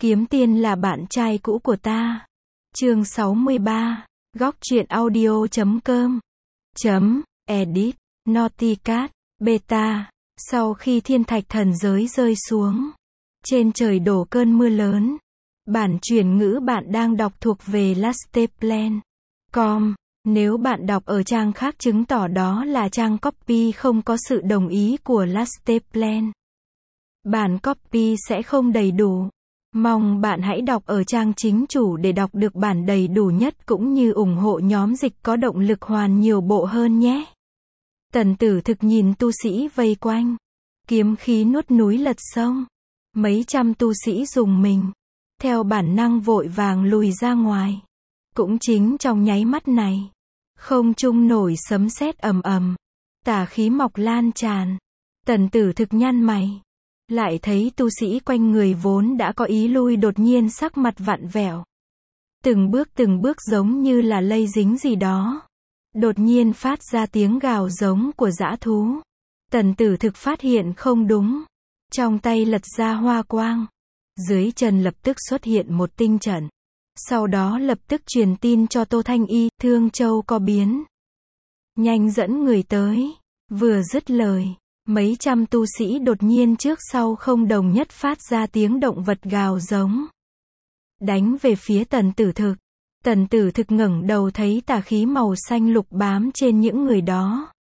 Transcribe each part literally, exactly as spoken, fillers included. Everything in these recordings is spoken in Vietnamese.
Kiếm tiên là bạn trai cũ của ta. Chương sáu mươi ba. Góc truyện audio chấm com. Chấm, edit, Naughty Cat, beta. Sau khi thiên thạch thần giới rơi xuống, trên trời đổ cơn mưa lớn. Bản chuyển ngữ bạn đang đọc thuộc về lasteplan chấm com. Nếu bạn đọc ở trang khác chứng tỏ đó là trang copy không có sự đồng ý của lasteplan. Bản copy sẽ không đầy đủ. Mong bạn hãy đọc ở trang chính chủ để đọc được bản đầy đủ nhất cũng như ủng hộ nhóm dịch có động lực hoàn nhiều bộ hơn nhé. Tần Tử Thực nhìn tu sĩ vây quanh. Kiếm khí nuốt núi lật sông. Mấy trăm tu sĩ dùng mình. Theo bản năng vội vàng lùi ra ngoài. Cũng chính trong nháy mắt này, không trung nổi sấm sét ầm ầm. Tà khí mọc lan tràn. Tần Tử Thực nhăn mày. Lại thấy tu sĩ quanh người vốn đã có ý lui đột nhiên sắc mặt vặn vẹo. Từng bước từng bước giống như là lây dính gì đó. Đột nhiên phát ra tiếng gào giống của dã thú. Tần Tử Thực phát hiện không đúng. Trong tay lật ra hoa quang. Dưới chân lập tức xuất hiện một tinh trận. Sau đó lập tức truyền tin cho Tô Thanh Y, Thương Châu có biến. Nhanh dẫn người tới. Vừa dứt lời, mấy trăm tu sĩ đột nhiên trước sau không đồng nhất phát ra tiếng động vật gào giống. Đánh về phía Tần Tử Thực. Tần Tử Thực ngẩng đầu thấy tà khí màu xanh lục bám trên những người đó.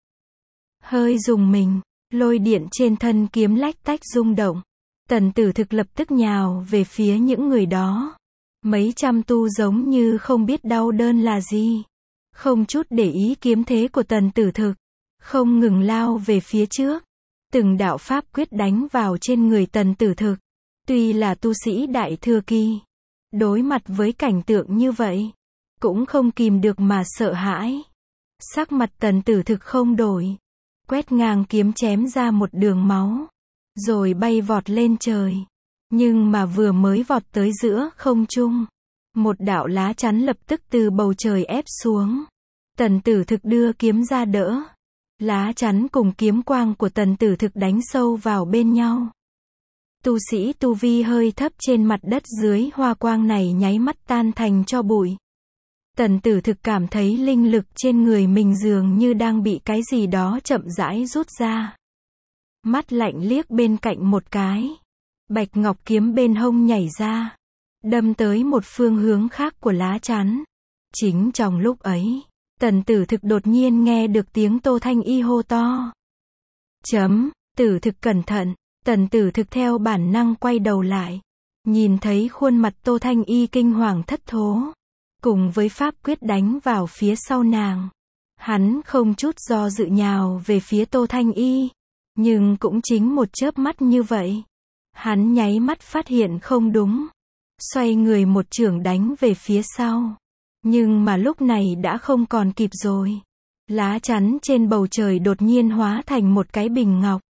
Hơi rùng mình, lôi điện trên thân kiếm lách tách rung động. Tần Tử Thực lập tức nhào về phía những người đó. Mấy trăm tu giống như không biết đau đớn là gì. Không chút để ý kiếm thế của Tần Tử Thực. Không ngừng lao về phía trước. Từng đạo pháp quyết đánh vào trên người Tần Tử Thực. Tuy là tu sĩ đại thừa kỳ, đối mặt với cảnh tượng như vậy, cũng không kìm được mà sợ hãi. Sắc mặt Tần Tử Thực không đổi. Quét ngang kiếm chém ra một đường máu. Rồi bay vọt lên trời. Nhưng mà vừa mới vọt tới giữa không trung, một đạo lá chắn lập tức từ bầu trời ép xuống. Tần Tử Thực đưa kiếm ra đỡ. Lá chắn cùng kiếm quang của Tần Tử Thực đánh sâu vào bên nhau. Tu sĩ tu vi hơi thấp trên mặt đất dưới hoa quang này nháy mắt tan thành tro bụi. Tần Tử Thực cảm thấy linh lực trên người mình dường như đang bị cái gì đó chậm rãi rút ra. Mắt lạnh liếc bên cạnh một cái. Bạch ngọc kiếm bên hông nhảy ra. Đâm tới một phương hướng khác của lá chắn. Chính trong lúc ấy, Tần Tử Thực đột nhiên nghe được tiếng Tô Thanh Y hô to. Chấm, Tử Thực cẩn thận. Tần Tử Thực theo bản năng quay đầu lại. Nhìn thấy khuôn mặt Tô Thanh Y kinh hoàng thất thố. Cùng với pháp quyết đánh vào phía sau nàng. Hắn không chút do dự nhào về phía Tô Thanh Y. Nhưng cũng chính một chớp mắt như vậy. Hắn nháy mắt phát hiện không đúng. Xoay người một chưởng đánh về phía sau. Nhưng mà lúc này đã không còn kịp rồi. Lá chắn trên bầu trời đột nhiên hóa thành một cái bình ngọc.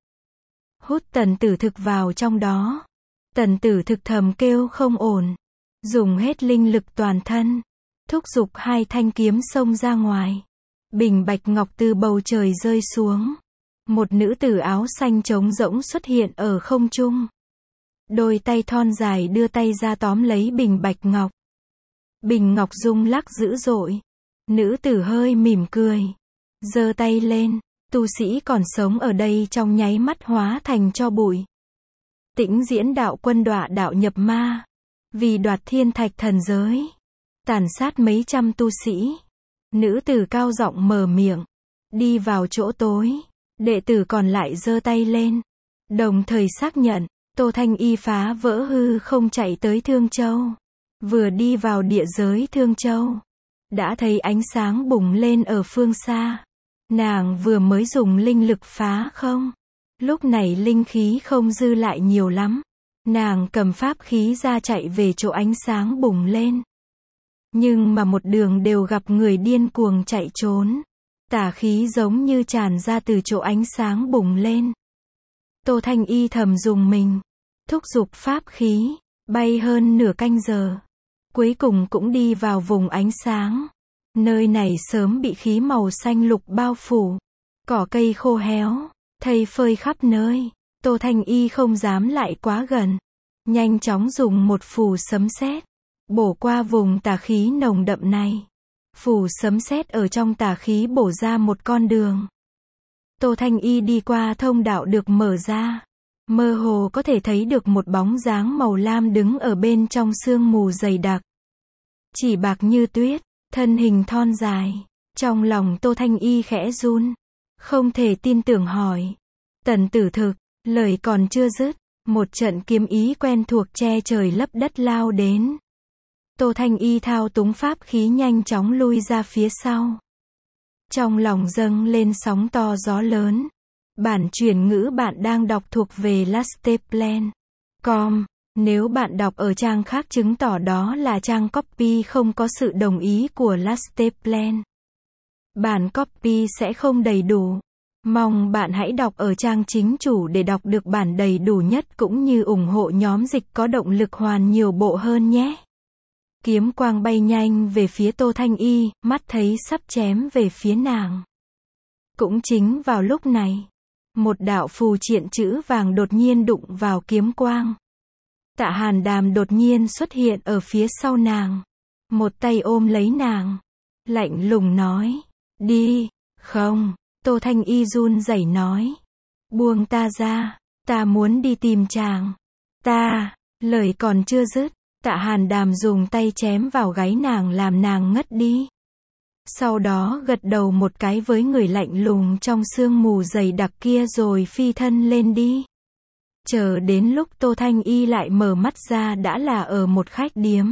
Hút Tần Tử Thực vào trong đó. Tần Tử Thực thầm kêu không ổn. Dùng hết linh lực toàn thân. Thúc giục hai thanh kiếm xông ra ngoài. Bình bạch ngọc từ bầu trời rơi xuống. Một nữ tử áo xanh trống rỗng xuất hiện ở không trung. Đôi tay thon dài đưa tay ra tóm lấy bình bạch ngọc. Bình ngọc rung lắc dữ dội. Nữ tử hơi mỉm cười. Giơ tay lên. Tu sĩ còn sống ở đây trong nháy mắt hóa thành tro bụi. Tĩnh Diễn đạo quân đọa đạo nhập ma. Vì đoạt thiên thạch thần giới. Tàn sát mấy trăm tu sĩ. Nữ tử cao giọng mở miệng. Đi vào chỗ tối. Đệ tử còn lại giơ tay lên. Đồng thời xác nhận. Tô Thanh Y phá vỡ hư không chạy tới Thương Châu. Vừa đi vào địa giới Thương Châu. Đã thấy ánh sáng bùng lên ở phương xa. Nàng vừa mới dùng linh lực phá không. Lúc này linh khí không dư lại nhiều lắm. Nàng cầm pháp khí ra chạy về chỗ ánh sáng bùng lên. Nhưng mà một đường đều gặp người điên cuồng chạy trốn. Tà khí giống như tràn ra từ chỗ ánh sáng bùng lên. Tô Thanh Y thầm dùng mình. Thúc giục pháp khí. Bay hơn nửa canh giờ. Cuối cùng cũng đi vào vùng ánh sáng. Nơi này sớm bị khí màu xanh lục bao phủ. Cỏ cây khô héo. Thây phơi khắp nơi. Tô Thanh Y không dám lại quá gần. nhanh chóng dùng một phù sấm sét bổ qua vùng tà khí nồng đậm này. Phù sấm sét ở trong tà khí bổ ra một con đường. Tô Thanh Y đi qua thông đạo được mở ra. Mơ hồ có thể thấy được một bóng dáng màu lam đứng ở bên trong sương mù dày đặc. Chỉ bạc như tuyết, thân hình thon dài. Trong lòng Tô Thanh Y khẽ run. Không thể tin tưởng hỏi. Tần Tử Thực, lời còn chưa dứt. Một trận kiếm ý quen thuộc che trời lấp đất lao đến. Tô Thanh Y thao túng pháp khí nhanh chóng lui ra phía sau. Trong lòng dâng lên sóng to gió lớn. Bản chuyển ngữ bạn đang đọc thuộc về lasteplan chấm com. Nếu bạn đọc ở trang khác chứng tỏ đó là trang copy không có sự đồng ý của Lasteplan. Bản copy sẽ không đầy đủ. Mong bạn hãy đọc ở trang chính chủ để đọc được bản đầy đủ nhất cũng như ủng hộ nhóm dịch có động lực hoàn nhiều bộ hơn nhé. Kiếm quang bay nhanh về phía Tô Thanh Y, mắt thấy sắp chém về phía nàng. Cũng chính vào lúc này, một đạo phù triện chữ vàng đột nhiên đụng vào kiếm quang. Tạ Hàn Đàm đột nhiên xuất hiện ở phía sau nàng. Một tay ôm lấy nàng. Lạnh lùng nói. Đi. Không. Tô Thanh Y run rẩy nói. Buông ta ra. Ta muốn đi tìm chàng. Ta. Lời còn chưa dứt. Tạ Hàn Đàm dùng tay chém vào gáy nàng làm nàng ngất đi. Sau đó gật đầu một cái với người lạnh lùng trong sương mù dày đặc kia rồi phi thân lên đi. Chờ đến lúc Tô Thanh Y lại mở mắt ra đã là ở một khách điếm.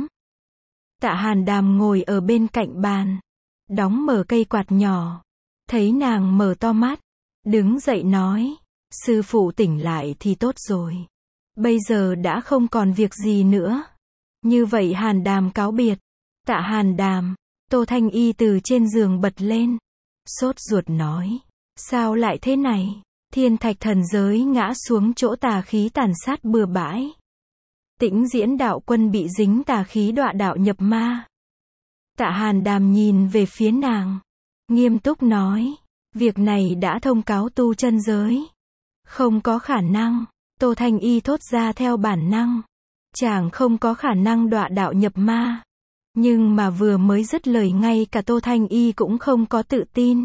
Tạ Hàn Đàm ngồi ở bên cạnh bàn. Đóng mở cây quạt nhỏ. Thấy nàng mở to mắt. Đứng dậy nói. Sư phụ tỉnh lại thì tốt rồi. Bây giờ đã không còn việc gì nữa. Như vậy Hàn Đàm cáo biệt. Tạ Hàn Đàm. Tô Thanh Y từ trên giường bật lên. Sốt ruột nói. Sao lại thế này? Thiên thạch thần giới ngã xuống chỗ tà khí tàn sát bừa bãi. Tĩnh Diễn đạo quân bị dính tà khí đọa đạo nhập ma. Tạ Hàn Đàm nhìn về phía nàng. Nghiêm túc nói. Việc này đã thông cáo tu chân giới. Không có khả năng. Tô Thanh Y thốt ra theo bản năng. Chàng không có khả năng đọa đạo nhập ma. Nhưng mà vừa mới dứt lời ngay cả Tô Thanh Y cũng không có tự tin.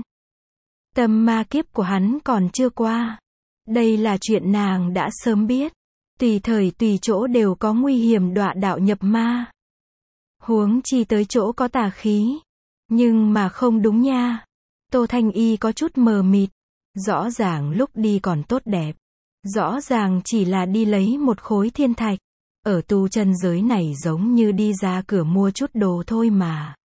Tâm ma kiếp của hắn còn chưa qua. Đây là chuyện nàng đã sớm biết. Tùy thời tùy chỗ đều có nguy hiểm đọa đạo nhập ma. Huống chi tới chỗ có tà khí. Nhưng mà không đúng nha. Tô Thanh Y có chút mờ mịt. Rõ ràng lúc đi còn tốt đẹp. Rõ ràng chỉ là đi lấy một khối thiên thạch. Ở tu chân giới này giống như đi ra cửa mua chút đồ thôi mà.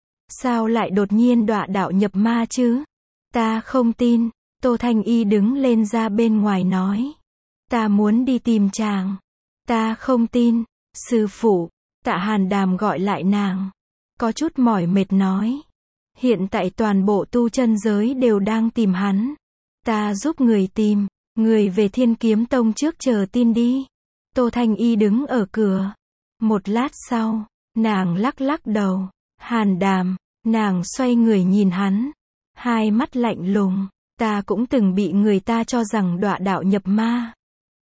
Sao lại đột nhiên đọa đạo nhập ma chứ? Ta không tin. Tô Thanh Y đứng lên ra bên ngoài nói. Ta muốn đi tìm chàng. Ta không tin. Sư phụ. Tạ Hàn Đàm gọi lại nàng. Có chút mỏi mệt nói. Hiện tại toàn bộ tu chân giới đều đang tìm hắn. Ta giúp người tìm. Người về Thiên Kiếm Tông trước chờ tin đi. Tô Thanh Y đứng ở cửa. Một lát sau, nàng lắc lắc đầu. Hàn Đàm. Nàng xoay người nhìn hắn. Hai mắt lạnh lùng. Ta cũng từng bị người ta cho rằng đọa đạo nhập ma.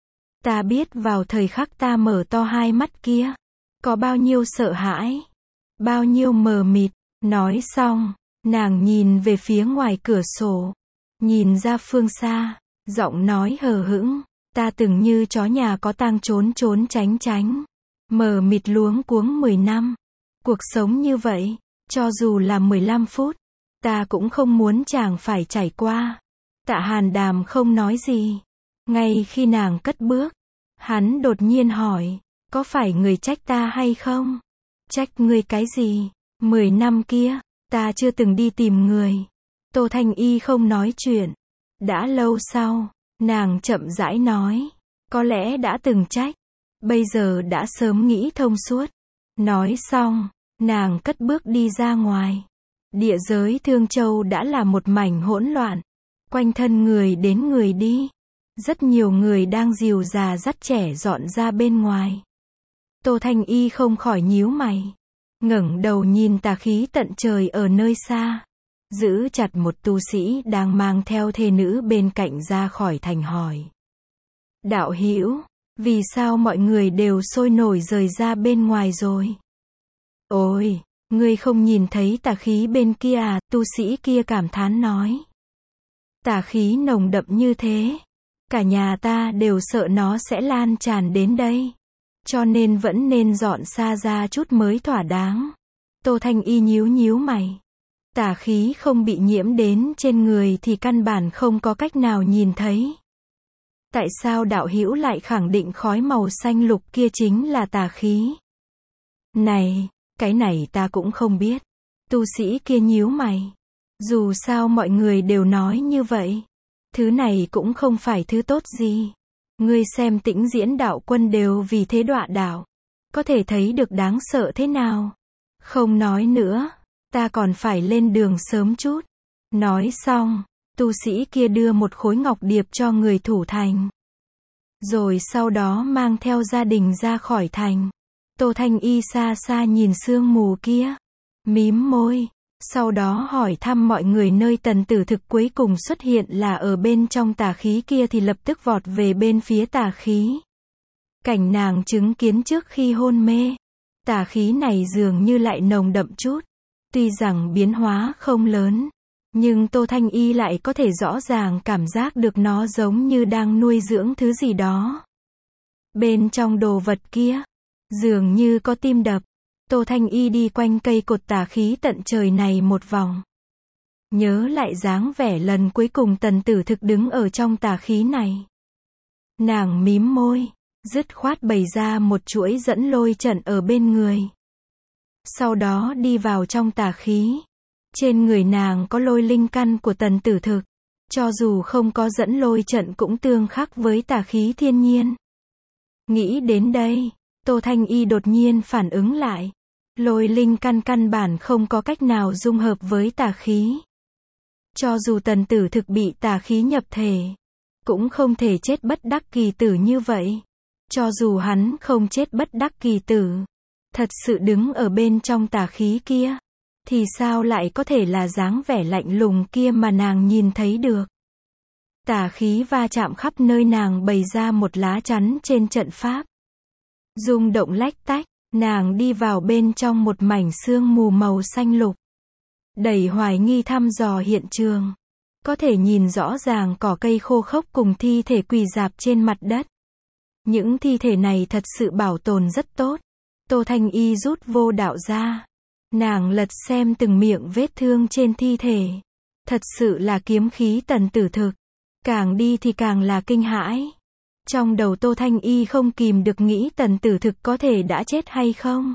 Ta biết vào thời khắc ta mở to hai mắt kia. Có bao nhiêu sợ hãi. Bao nhiêu mờ mịt. Nói xong, nàng nhìn về phía ngoài cửa sổ. Nhìn ra phương xa. Giọng nói hờ hững. Ta từng như chó nhà có tang trốn trốn tránh tránh. Mờ mịt luống cuống mười năm. Cuộc sống như vậy, cho dù là mười lăm phút, ta cũng không muốn chàng phải trải qua. Tạ Hàn Đàm không nói gì. Ngay khi nàng cất bước, hắn đột nhiên hỏi, có phải người trách ta hay không? Trách ngươi cái gì? Mười năm kia, ta chưa từng đi tìm người. Tô Thanh Y không nói chuyện. Đã lâu sau, nàng chậm rãi nói, có lẽ đã từng trách, bây giờ đã sớm nghĩ thông suốt. Nói xong, nàng cất bước đi ra ngoài. Địa giới Thương Châu đã là một mảnh hỗn loạn, quanh thân người đến người đi. Rất nhiều người đang dìu già dắt trẻ dọn ra bên ngoài. Tô Thanh Y không khỏi nhíu mày, ngẩng đầu nhìn tà khí tận trời ở nơi xa. Giữ chặt một tu sĩ đang mang theo thê nữ bên cạnh ra khỏi thành hỏi. Đạo hữu, Vì sao mọi người đều sôi nổi rời ra bên ngoài rồi? Ôi, ngươi không nhìn thấy tà khí bên kia à, tu sĩ kia cảm thán nói. Tà khí nồng đậm như thế. Cả nhà ta đều sợ nó sẽ lan tràn đến đây. Cho nên vẫn nên dọn xa ra chút mới thỏa đáng. Tô Thanh Y nhíu nhíu mày. Tà khí không bị nhiễm đến trên người thì căn bản không có cách nào nhìn thấy. Tại sao đạo hữu lại khẳng định khói màu xanh lục kia chính là tà khí? Này, cái này ta cũng không biết. Tu sĩ kia nhíu mày. Dù sao mọi người đều nói như vậy. Thứ này cũng không phải thứ tốt gì. Ngươi xem Tĩnh Diễn đạo quân đều vì thế đọa đạo. Có thể thấy được đáng sợ thế nào. Không nói nữa. Ta còn phải lên đường sớm chút. Nói xong, tu sĩ kia đưa một khối ngọc điệp cho người thủ thành. Rồi sau đó mang theo gia đình ra khỏi thành. Tô Thanh Y xa xa nhìn sương mù kia. Mím môi. Sau đó hỏi thăm mọi người nơi tần tử thực cuối cùng xuất hiện là ở bên trong tà khí kia thì lập tức vọt về bên phía tà khí. Cảnh nàng chứng kiến trước khi hôn mê. Tà khí này dường như lại nồng đậm chút. Tuy rằng biến hóa không lớn, nhưng Tô Thanh Y lại có thể rõ ràng cảm giác được nó giống như đang nuôi dưỡng thứ gì đó. Bên trong đồ vật kia, dường như có tim đập. Tô Thanh Y đi quanh cây cột tà khí tận trời này một vòng. Nhớ lại dáng vẻ lần cuối cùng tần tử thực đứng ở trong tà khí này. Nàng mím môi, dứt khoát bày ra một chuỗi dẫn lôi trận ở bên người. Sau đó đi vào trong tà khí. Trên người nàng có lôi linh căn của tần tử thực. Cho dù không có dẫn lôi trận cũng tương khắc với tà khí thiên nhiên. Nghĩ đến đây, Tô Thanh Y đột nhiên phản ứng lại. Lôi linh căn căn bản không có cách nào dung hợp với tà khí. Cho dù tần tử thực bị tà khí nhập thể, cũng không thể chết bất đắc kỳ tử như vậy. Cho dù hắn không chết bất đắc kỳ tử, thật sự đứng ở bên trong tà khí kia, thì sao lại có thể là dáng vẻ lạnh lùng kia mà nàng nhìn thấy được. Tà khí va chạm khắp nơi, nàng bày ra một lá chắn trên trận pháp. Rung động lách tách, nàng đi vào bên trong một mảnh sương mù màu xanh lục. Đầy hoài nghi thăm dò hiện trường. Có thể nhìn rõ ràng cỏ cây khô khốc cùng thi thể quỳ rạp trên mặt đất. Những thi thể này thật sự bảo tồn rất tốt. Tô Thanh Y rút vô đạo ra. Nàng lật xem từng miệng vết thương trên thi thể. Thật sự là kiếm khí tần tử thực. Càng đi thì càng là kinh hãi. Trong đầu Tô Thanh Y không kìm được nghĩ tần tử thực có thể đã chết hay không.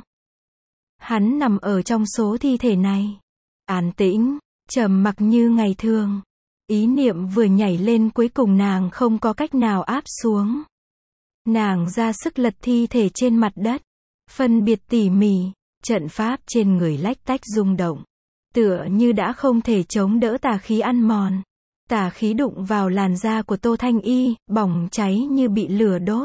Hắn nằm ở trong số thi thể này. An tĩnh, trầm mặc như ngày thường. Ý niệm vừa nhảy lên, cuối cùng nàng không có cách nào áp xuống. Nàng ra sức lật thi thể trên mặt đất. Phân biệt tỉ mỉ, trận pháp trên người lách tách rung động. Tựa như đã không thể chống đỡ tà khí ăn mòn. Tà khí đụng vào làn da của Tô Thanh Y, bỏng cháy như bị lửa đốt.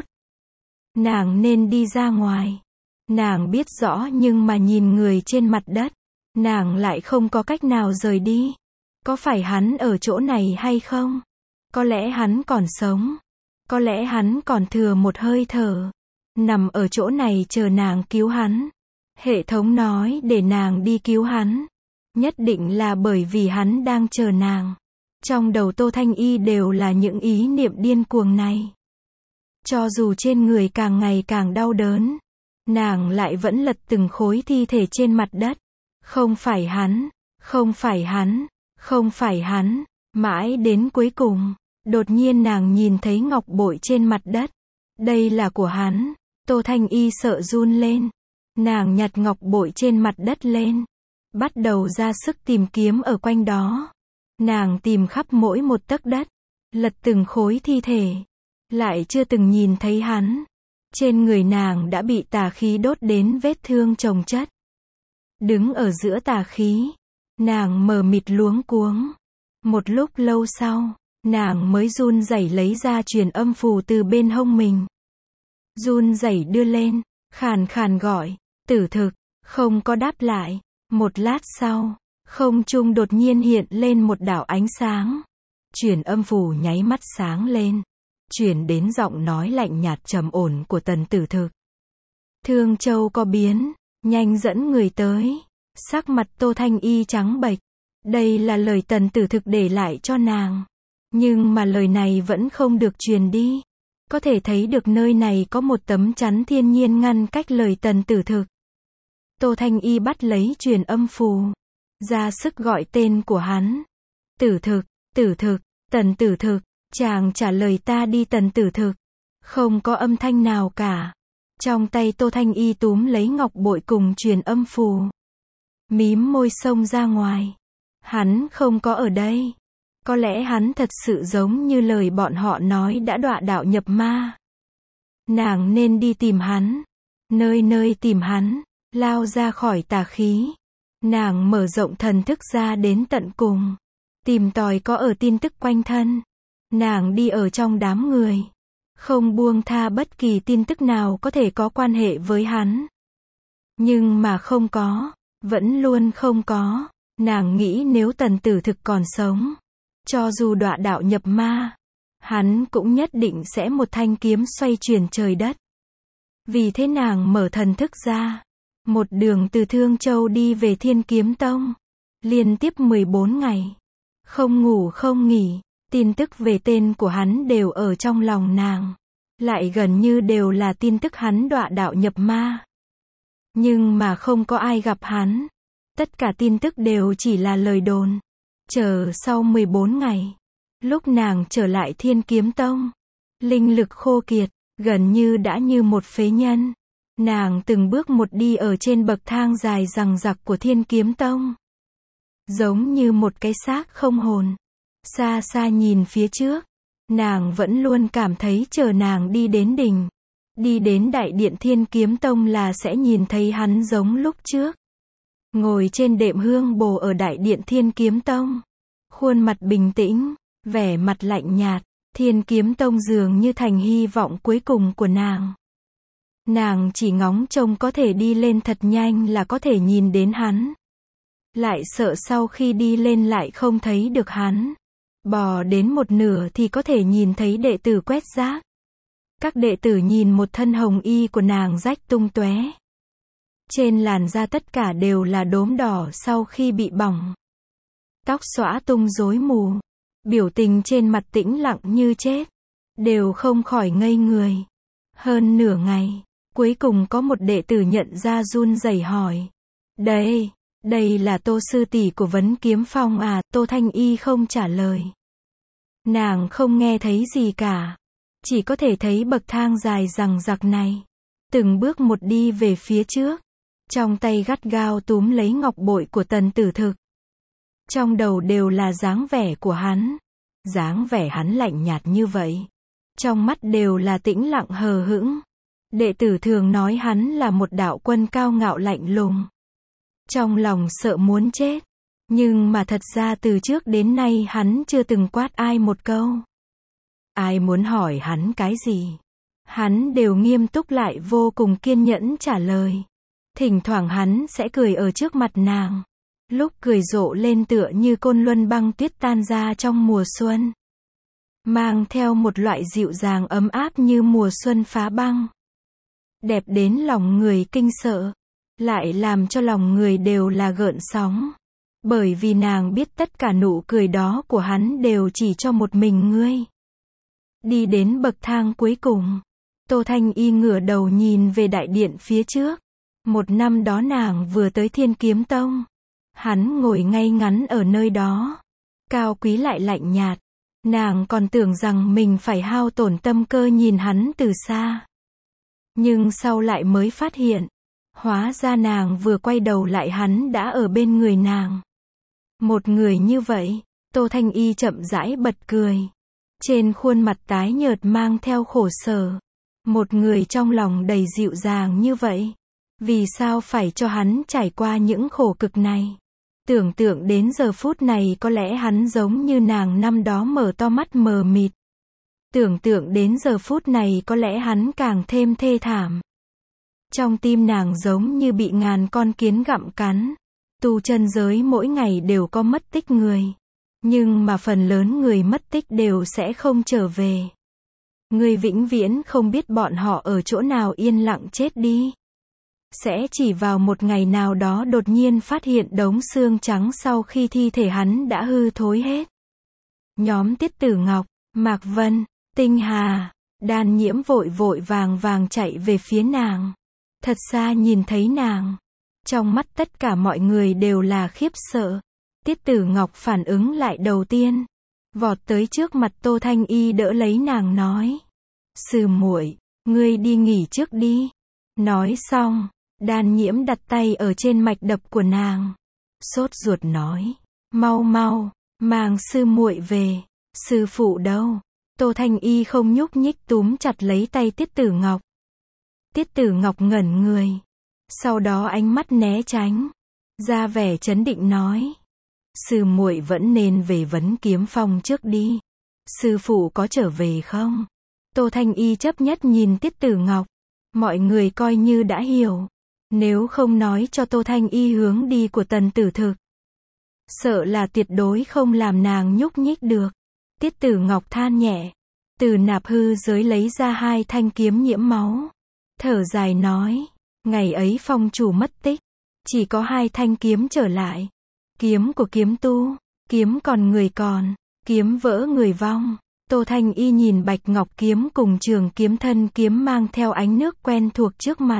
Nàng nên đi ra ngoài. Nàng biết rõ, nhưng mà nhìn người trên mặt đất, nàng lại không có cách nào rời đi. Có phải hắn ở chỗ này hay không? Có lẽ hắn còn sống. Có lẽ hắn còn thừa một hơi thở. Nằm ở chỗ này chờ nàng cứu hắn. Hệ thống nói để nàng đi cứu hắn. Nhất định là bởi vì hắn đang chờ nàng. Trong đầu Tô Thanh Y đều là những ý niệm điên cuồng này. Cho dù trên người càng ngày càng đau đớn, nàng lại vẫn lật từng khối thi thể trên mặt đất. Không phải hắn, không phải hắn, không phải hắn. Mãi đến cuối cùng, đột nhiên nàng nhìn thấy ngọc bội trên mặt đất. Đây là của hắn. Tô Thanh Y sợ run lên. Nàng nhặt ngọc bội trên mặt đất lên. Bắt đầu ra sức tìm kiếm ở quanh đó. Nàng tìm khắp mỗi một tấc đất. Lật từng khối thi thể. Lại chưa từng nhìn thấy hắn. Trên người nàng đã bị tà khí đốt đến vết thương chồng chất. Đứng ở giữa tà khí, nàng mờ mịt luống cuống. Một lúc lâu sau, nàng mới run rẩy lấy ra truyền âm phù từ bên hông mình. Run rẩy đưa lên, khàn khàn gọi, tử thực, không có đáp lại. Một lát sau, không trung đột nhiên hiện lên một đạo ánh sáng. Truyền âm phù nháy mắt sáng lên. chuyển đến giọng nói lạnh nhạt trầm ổn của Tần Tử Thực. Thương Châu có biến, nhanh dẫn người tới. Sắc mặt Tô Thanh Y trắng bệch. Đây là lời Tần Tử Thực để lại cho nàng. Nhưng mà lời này vẫn không được truyền đi. Có thể thấy được nơi này có một tấm chắn thiên nhiên ngăn cách lời Tần Tử Thực. Tô Thanh Y bắt lấy truyền âm phù, ra sức gọi tên của hắn. Tử Thực, Tử Thực, Tần Tử Thực, chàng trả lời ta đi Tần Tử Thực. Không có âm thanh nào cả. Trong tay Tô Thanh Y túm lấy ngọc bội cùng truyền âm phù. Mím môi xông ra ngoài. Hắn không có ở đây. Có lẽ hắn thật sự giống như lời bọn họ nói đã đọa đạo nhập ma. Nàng nên đi tìm hắn. Nơi nơi tìm hắn. Lao ra khỏi tà khí. Nàng mở rộng thần thức ra đến tận cùng. Tìm tòi có ở tin tức quanh thân. Nàng đi ở trong đám người. Không buông tha bất kỳ tin tức nào có thể có quan hệ với hắn. Nhưng mà không có. Vẫn luôn không có. Nàng nghĩ nếu Tần Tử Thực còn sống, cho dù đọa đạo nhập ma, hắn cũng nhất định sẽ một thanh kiếm xoay chuyển trời đất. Vì thế nàng mở thần thức ra. Một đường từ Thương Châu đi về Thiên Kiếm Tông. Liên tiếp mười bốn ngày. Không ngủ không nghỉ. Tin tức về tên của hắn đều ở trong lòng nàng. Lại gần như đều là tin tức hắn đọa đạo nhập ma. Nhưng mà không có ai gặp hắn. Tất cả tin tức đều chỉ là lời đồn. Chờ sau mười bốn ngày. Lúc nàng trở lại Thiên Kiếm Tông. Linh lực khô kiệt. Gần như đã như một phế nhân. Nàng từng bước một đi ở trên bậc thang dài dằng dặc của Thiên Kiếm Tông. Giống như một cái xác không hồn. Xa xa nhìn phía trước. Nàng vẫn luôn cảm thấy chờ nàng đi đến đỉnh. Đi đến đại điện Thiên Kiếm Tông là sẽ nhìn thấy hắn giống lúc trước. Ngồi trên đệm hương bồ ở đại điện Thiên Kiếm Tông. Khuôn mặt bình tĩnh, vẻ mặt lạnh nhạt. Thiên Kiếm Tông dường như thành hy vọng cuối cùng của nàng. Nàng chỉ ngóng trông có thể đi lên thật nhanh là có thể nhìn đến hắn. Lại sợ sau khi đi lên lại không thấy được hắn. Bò đến một nửa thì có thể nhìn thấy đệ tử quét rác. Các đệ tử nhìn một thân hồng y của nàng rách tung tóe. Trên làn da tất cả đều là đốm đỏ sau khi bị bỏng. Tóc xõa tung rối mù. Biểu tình trên mặt tĩnh lặng như chết. Đều không khỏi ngây người. Hơn nửa ngày. Cuối cùng có một đệ tử nhận ra run rẩy hỏi. Đây, đây là Tô sư tỷ của Vấn Kiếm Phong à? Tô Thanh Y không trả lời. Nàng không nghe thấy gì cả. Chỉ có thể thấy bậc thang dài dằng dặc này. Từng bước một đi về phía trước. Trong tay gắt gao túm lấy ngọc bội của Tần Tử Thực. Trong đầu đều là dáng vẻ của hắn. Dáng vẻ hắn lạnh nhạt như vậy. Trong mắt đều là tĩnh lặng hờ hững. Đệ tử thường nói hắn là một đạo quân cao ngạo lạnh lùng. Trong lòng sợ muốn chết. Nhưng mà thật ra từ trước đến nay hắn chưa từng quát ai một câu. Ai muốn hỏi hắn cái gì, hắn đều nghiêm túc lại vô cùng kiên nhẫn trả lời. Thỉnh thoảng hắn sẽ cười ở trước mặt nàng. Lúc cười rộ lên tựa như côn luân băng tuyết tan ra trong mùa xuân. Mang theo một loại dịu dàng ấm áp như mùa xuân phá băng. Đẹp đến lòng người kinh sợ. Lại làm cho lòng người đều là gợn sóng. Bởi vì nàng biết tất cả nụ cười đó của hắn đều chỉ cho một mình ngươi. Đi đến bậc thang cuối cùng. Tô Thanh Y ngửa đầu nhìn về đại điện phía trước. Một năm đó nàng vừa tới Thiên Kiếm Tông. Hắn ngồi ngay ngắn ở nơi đó. Cao quý lại lạnh nhạt. Nàng còn tưởng rằng mình phải hao tổn tâm cơ nhìn hắn từ xa. Nhưng sau lại mới phát hiện. Hóa ra nàng vừa quay đầu lại hắn đã ở bên người nàng. Một người như vậy. Tô Thanh Y chậm rãi bật cười. Trên khuôn mặt tái nhợt mang theo khổ sở. Một người trong lòng đầy dịu dàng như vậy. Vì sao phải cho hắn trải qua những khổ cực này? Tưởng tượng đến giờ phút này có lẽ hắn giống như nàng năm đó mở to mắt mờ mịt. Tưởng tượng đến giờ phút này có lẽ hắn càng thêm thê thảm. Trong tim nàng giống như bị ngàn con kiến gặm cắn. Tu chân giới mỗi ngày đều có mất tích người. Nhưng mà phần lớn người mất tích đều sẽ không trở về. Ngươi vĩnh viễn không biết bọn họ ở chỗ nào yên lặng chết đi. Sẽ chỉ vào một ngày nào đó đột nhiên phát hiện đống xương trắng sau khi thi thể hắn đã hư thối hết. Nhóm Tiết Tử Ngọc, Mạc Vân, Tinh Hà, Đan Nhiễm vội vội vàng vàng chạy về phía nàng. Thật xa nhìn thấy nàng. Trong mắt tất cả mọi người đều là khiếp sợ. Tiết Tử Ngọc phản ứng lại đầu tiên. Vọt tới trước mặt Tô Thanh Y đỡ lấy nàng nói. Sư muội, ngươi đi nghỉ trước đi. Nói xong, Đan Nhiễm đặt tay ở trên mạch đập của nàng. Sốt ruột nói. Mau mau, mang sư muội về. Sư phụ đâu? Tô Thanh Y không nhúc nhích túm chặt lấy tay Tiết Tử Ngọc. Tiết Tử Ngọc ngẩn người. Sau đó ánh mắt né tránh. Ra vẻ trấn định nói. Sư muội vẫn nên về Vấn Kiếm Phong trước đi. Sư phụ có trở về không? Tô Thanh Y chấp nhất nhìn Tiết Tử Ngọc. Mọi người coi như đã hiểu. Nếu không nói cho Tô Thanh Y hướng đi của Tần Tử Thực, sợ là tuyệt đối không làm nàng nhúc nhích được. Tiết Tử Ngọc than nhẹ. Từ nạp hư giới lấy ra hai thanh kiếm nhiễm máu. Thở dài nói. Ngày ấy phong chủ mất tích. Chỉ có hai thanh kiếm trở lại. Kiếm của kiếm tu. Kiếm còn người còn. Kiếm vỡ người vong. Tô Thanh Y nhìn bạch ngọc kiếm cùng trường kiếm thân kiếm mang theo ánh nước quen thuộc trước mặt.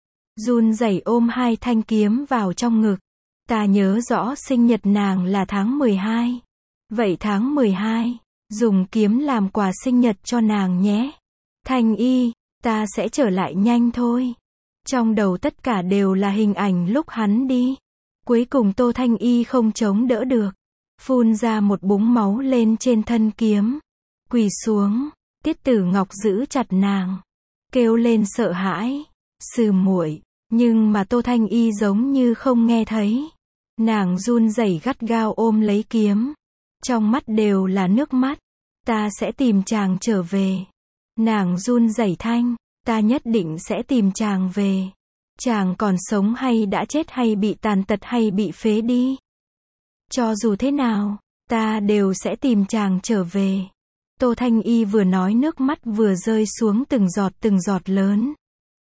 Run rẩy ôm hai thanh kiếm vào trong ngực. Ta nhớ rõ sinh nhật nàng là tháng mười hai. Vậy tháng mười hai, dùng kiếm làm quà sinh nhật cho nàng nhé. Thanh Y, ta sẽ trở lại nhanh thôi. Trong đầu tất cả đều là hình ảnh lúc hắn đi. Cuối cùng Tô Thanh Y không chống đỡ được. Phun ra một búng máu lên trên thân kiếm. Quỳ xuống. Tiết Tử Ngọc giữ chặt nàng. Kêu lên sợ hãi. Sư muội. Nhưng mà Tô Thanh Y giống như không nghe thấy. Nàng run rẩy gắt gao ôm lấy kiếm. Trong mắt đều là nước mắt. Ta sẽ tìm chàng trở về. Nàng run rẩy thanh. Ta nhất định sẽ tìm chàng về. Chàng còn sống hay đã chết hay bị tàn tật hay bị phế đi. Cho dù thế nào, ta đều sẽ tìm chàng trở về. Tô Thanh Y vừa nói nước mắt vừa rơi xuống từng giọt từng giọt lớn.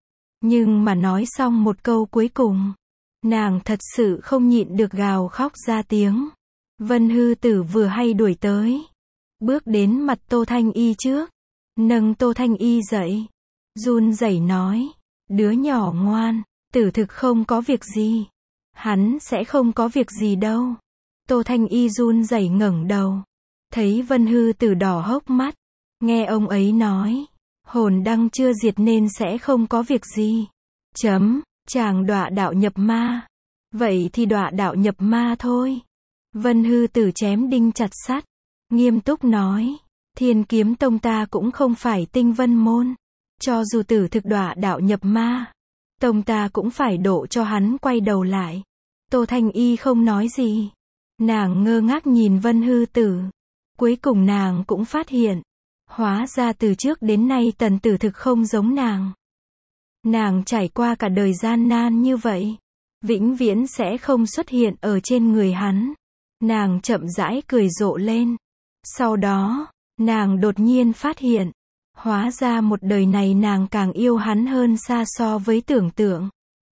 Nhưng mà nói xong một câu cuối cùng, nàng thật sự không nhịn được gào khóc ra tiếng. Vân Hư Tử vừa hay đuổi tới. Bước đến mặt Tô Thanh Y trước. Nâng Tô Thanh Y dậy. Run rẩy nói. Đứa nhỏ ngoan, Tử Thực không có việc gì. Hắn sẽ không có việc gì đâu. Tô Thanh Y run rẩy ngẩng đầu. Thấy Vân Hư Tử đỏ hốc mắt. Nghe ông ấy nói. Hồn đăng chưa diệt nên sẽ không có việc gì. Chấm, chàng đọa đạo nhập ma. Vậy thì đọa đạo nhập ma thôi. Vân Hư Tử chém đinh chặt sắt. Nghiêm túc nói. Thiên Kiếm Tông ta cũng không phải Tinh Vân Môn. Cho dù Tử Thực đọa đạo nhập ma, tông ta cũng phải độ cho hắn quay đầu lại. Tô Thanh Y không nói gì. Nàng ngơ ngác nhìn Vân Hư Tử. Cuối cùng nàng cũng phát hiện. Hóa ra từ trước đến nay Tần Tử Thực không giống nàng. Nàng trải qua cả đời gian nan như vậy. Vĩnh viễn sẽ không xuất hiện ở trên người hắn. Nàng chậm rãi cười rộ lên. Sau đó, nàng đột nhiên phát hiện. Hóa ra một đời này nàng càng yêu hắn hơn xa so với tưởng tượng.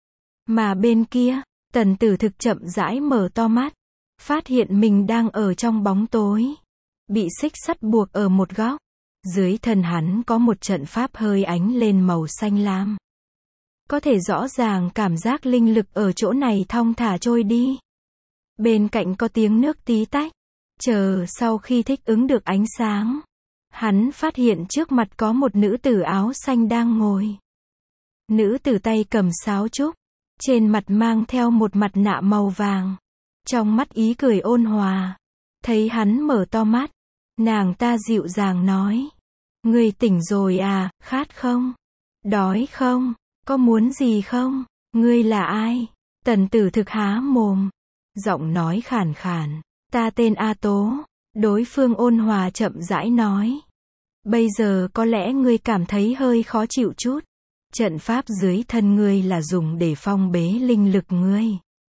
Mà bên kia, Tần Tử Thực chậm rãi mở to mắt. Phát hiện mình đang ở trong bóng tối. Bị xích sắt buộc ở một góc. Dưới thân hắn có một trận pháp hơi ánh lên màu xanh lam. Có thể rõ ràng cảm giác linh lực ở chỗ này thong thả trôi đi. Bên cạnh có tiếng nước tí tách. Chờ sau khi thích ứng được ánh sáng. Hắn phát hiện trước mặt có một nữ tử áo xanh đang ngồi. Nữ tử tay cầm sáo trúc. Trên mặt mang theo một mặt nạ màu vàng. Trong mắt ý cười ôn hòa. Thấy hắn mở to mắt. Nàng ta dịu dàng nói. Ngươi tỉnh rồi à, khát không? Đói không? Có muốn gì không? Ngươi là ai? Tần Tử Thực há mồm. Giọng nói khàn khàn. Ta tên A Tố. Đối phương ôn hòa chậm rãi nói. Bây giờ có lẽ ngươi cảm thấy hơi khó chịu chút. Trận pháp dưới thân ngươi là dùng để phong bế linh lực ngươi.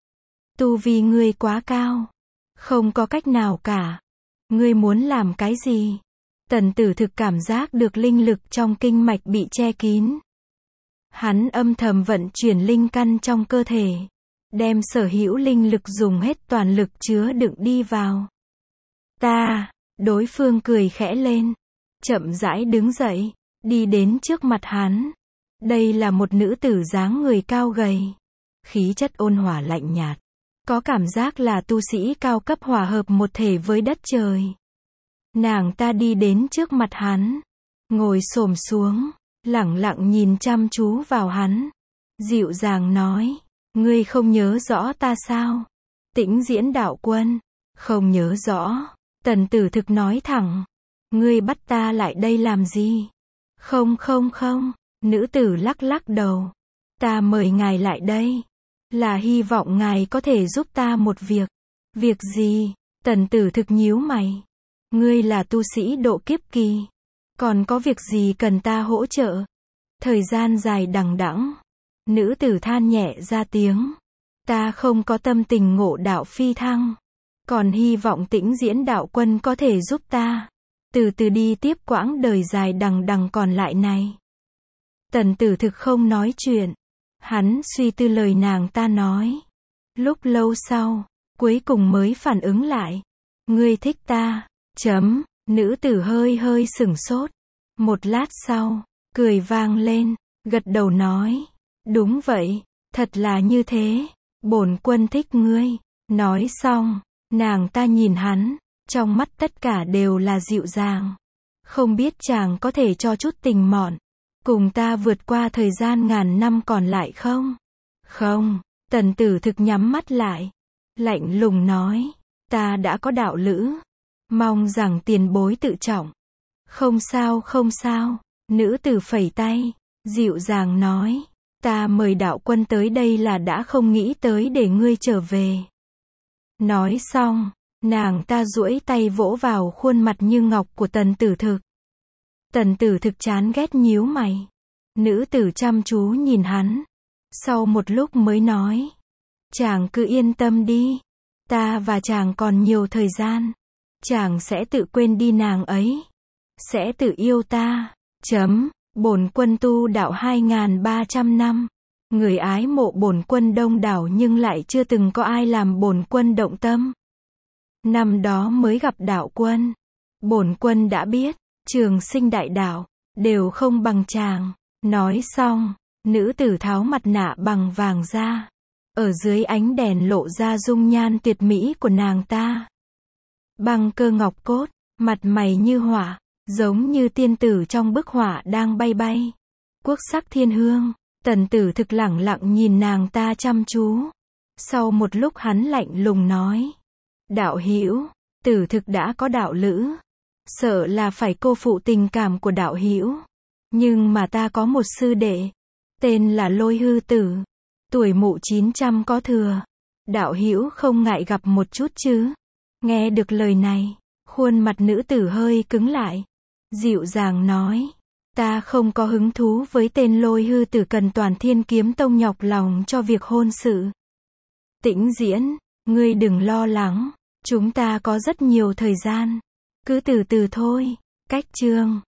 Tu vi ngươi quá cao. Không có cách nào cả. Ngươi muốn làm cái gì? Tần Tử Thực cảm giác được linh lực trong kinh mạch bị che kín. Hắn âm thầm vận chuyển linh căn trong cơ thể, đem sở hữu linh lực dùng hết toàn lực chứa đựng đi vào. Ta, đối phương cười khẽ lên, chậm rãi đứng dậy, đi đến trước mặt hắn. Đây là một nữ tử dáng người cao gầy, khí chất ôn hòa lạnh nhạt, có cảm giác là tu sĩ cao cấp hòa hợp một thể với đất trời. Nàng ta đi đến trước mặt hắn, ngồi xổm xuống, lẳng lặng nhìn chăm chú vào hắn, dịu dàng nói, ngươi không nhớ rõ ta sao? Tĩnh Diễn đạo quân, không nhớ rõ. Tần Tử Thực nói thẳng, ngươi bắt ta lại đây làm gì? Không không không, nữ tử lắc lắc đầu, ta mời ngài lại đây, là hy vọng ngài có thể giúp ta một việc. Việc gì? Tần Tử Thực nhíu mày, ngươi là tu sĩ độ kiếp kỳ, còn có việc gì cần ta hỗ trợ? Thời gian dài đằng đẵng, nữ tử than nhẹ ra tiếng, ta không có tâm tình ngộ đạo phi thăng, còn hy vọng Tĩnh Diễn đạo quân có thể giúp ta, từ từ đi tiếp quãng đời dài đằng đằng còn lại này. Tần Tử Thực không nói chuyện, hắn suy tư lời nàng ta nói. Lúc lâu sau, cuối cùng mới phản ứng lại, ngươi thích ta, chấm, nữ tử hơi hơi sửng sốt. Một lát sau, cười vang lên, gật đầu nói, đúng vậy, thật là như thế, bổn quân thích ngươi. Nói xong, nàng ta nhìn hắn, trong mắt tất cả đều là dịu dàng. Không biết chàng có thể cho chút tình mọn, cùng ta vượt qua thời gian ngàn năm còn lại không? Không, Tần Tử Thực nhắm mắt lại, lạnh lùng nói, ta đã có đạo lữ, mong rằng tiền bối tự trọng. Không sao không sao, nữ tử phẩy tay, dịu dàng nói, ta mời đạo quân tới đây là đã không nghĩ tới để ngươi trở về. Nói xong, nàng ta duỗi tay vỗ vào khuôn mặt như ngọc của Tần Tử Thực. Tần Tử Thực chán ghét nhíu mày. Nữ tử chăm chú nhìn hắn. Sau một lúc mới nói, chàng cứ yên tâm đi, ta và chàng còn nhiều thời gian, chàng sẽ tự quên đi nàng ấy, sẽ tự yêu ta. Chấm, bổn quân tu đạo hai nghìn ba trăm năm, người ái mộ bổn quân đông đảo nhưng lại chưa từng có ai làm bổn quân động tâm. Năm đó mới gặp đạo quân, bổn quân đã biết, trường sinh đại đạo đều không bằng chàng. Nói xong, nữ tử tháo mặt nạ bằng vàng ra, ở dưới ánh đèn lộ ra dung nhan tuyệt mỹ của nàng ta. Băng cơ ngọc cốt, mặt mày như hỏa, giống như tiên tử trong bức họa đang bay bay. Quốc sắc thiên hương. Tần Tử Thực lẳng lặng nhìn nàng ta chăm chú. Sau một lúc hắn lạnh lùng nói, đạo hữu, Tử Thực đã có đạo lữ, sợ là phải cô phụ tình cảm của đạo hữu. Nhưng mà ta có một sư đệ, tên là Lôi Hư Tử, tuổi mụ chín trăm có thừa, đạo hữu không ngại gặp một chút chứ? Nghe được lời này, khuôn mặt nữ tử hơi cứng lại, dịu dàng nói, ta không có hứng thú với tên Lôi Hư Tử, cần Toàn Thiên Kiếm Tông nhọc lòng cho việc hôn sự. Tĩnh Diễn, ngươi đừng lo lắng, chúng ta có rất nhiều thời gian, cứ từ từ thôi. Cách chương